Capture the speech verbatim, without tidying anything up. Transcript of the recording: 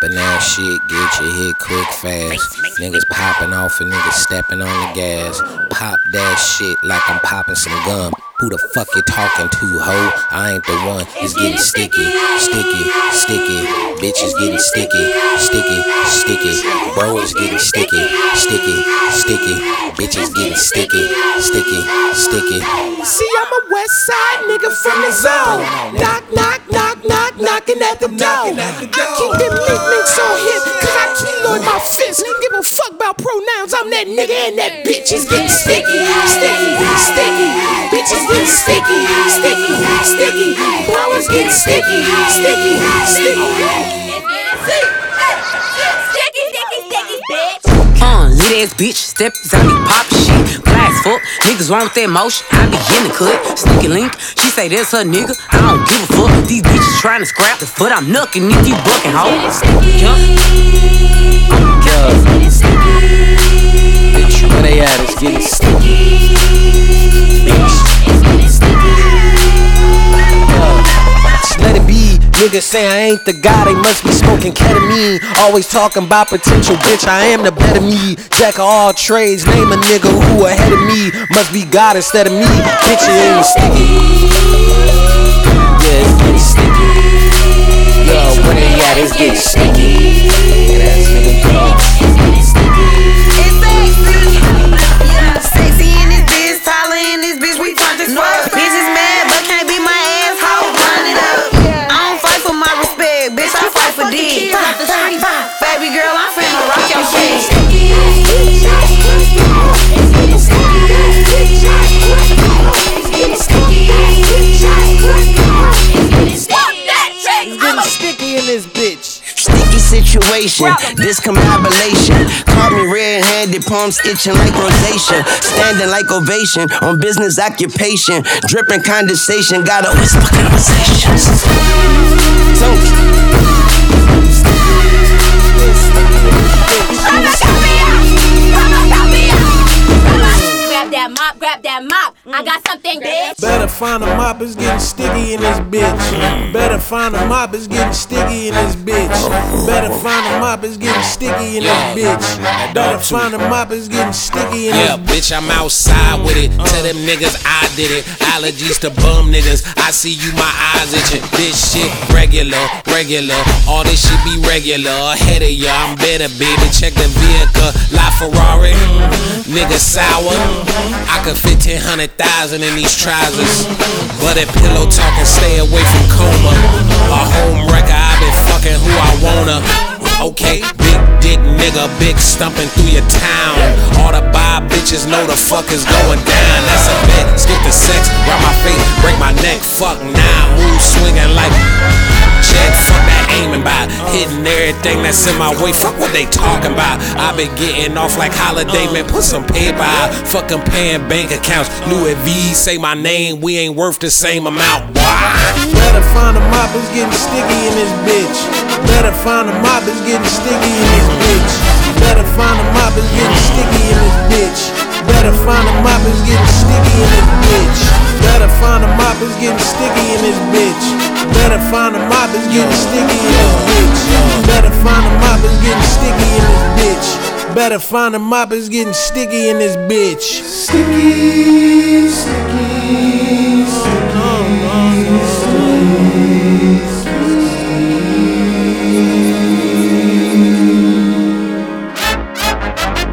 Poppin' that shit, get your hit quick fast. Niggas popping off and niggas stepping on the gas. Pop that shit like I'm popping some gum. Who the fuck you talking to, ho? I ain't the one. It's getting sticky, sticky, sticky. Bitch is getting sticky, sticky, sticky. Bro is getting sticky, sticky, sticky. Bitch is getting sticky, sticky, sticky. See, I'm a west side nigga from the zone. Knock, knock, knock, knock, knocking at the door. I keep them nicknames on him, cause I keloid my fist. Give a fuck about pronouns, I'm that nigga and that bitch is getting sticky, sticky, sticky. Bitch is getting sticky, sticky, sticky. Bro is getting sticky, sticky, sticky. Sticky, sticky, sticky, bitch. Uh, lit ass bitch, step inside me, pop shit. Glass fuck, niggas want that motion. I be in the cut, sneaky link. She say that's her nigga, I don't give a fuck. These bitches trying to scrap the foot, I'm knucking if you bucking, ho. Yeah. Bitch, where they at? It's getting sticky. Let it be, niggas say I ain't the guy, they must be smoking ketamine. Always talking about potential, bitch, I am the better me. Jack of all trades, name a nigga who ahead of me. Must be God instead of me, bitch, it ain't sticky. Yeah, it's getting sticky. Yo, where they at, it's getting sticky. Ass nigga, It's sexy, yeah, sexy in this bitch, taller in this bitch, we turned this fuck. Bitch is mad, but can't be my asshole, turn it up. I don't fight for my respect, bitch, I fight for dick. Baby girl, I'm finna rock your shit. It's getting sticky in this bitch. Sticky situation, discombobulation. Caught me red-handed, palms itching like rosacea. Standing like ovation on business occupation. Dripping condensation, got a whisper conversations. Grab that mop, grab that mop. I got something, bitch. Better find a mop, it's getting sticky in this bitch. Better find a mop, it's getting sticky in this bitch. Better find a mop, it's getting sticky in this bitch. Better find a mop, it's getting sticky in this bitch. Yeah, bitch, I'm outside with it. Tell them niggas I did it. Allergies to bum niggas. I see you, my eyes itching. This shit regular, regular. All this shit be regular. Ahead of ya, I'm better, baby. Check the vehicle. La Ferrari. Nigga sour. I could fit ten hundred thousand in these trousers. But that pillow talking, stay away from coma. A home wrecker, I been fucking who I wanna. Okay, big dick nigga, big stumping through your town. All the bi bitches know the fuck is going down. That's a bet, skip the sex, rub my face, break my neck. Fuck now, move swinging like jet. Fuck that aiming by, hitting everything that's in my way. Fuck what they talking about. I been getting off like Holiday, man. Put some paper out. Fucking paying bank accounts. Louis V say my name, we ain't worth the same amount. Why? Better find a mop, it's getting sticky in this bitch. Better find a mop, it's getting sticky in this bitch. Better find a mop, it's getting sticky in this bitch. Better find a mop, it's getting sticky in this bitch. Better find a mop, it's getting sticky in this bitch. Better find a mop, it's getting sticky in this bitch. Better find a mop, it's getting sticky in this bitch. Better find a mop, it's getting sticky in this bitch. Sticky, sticky.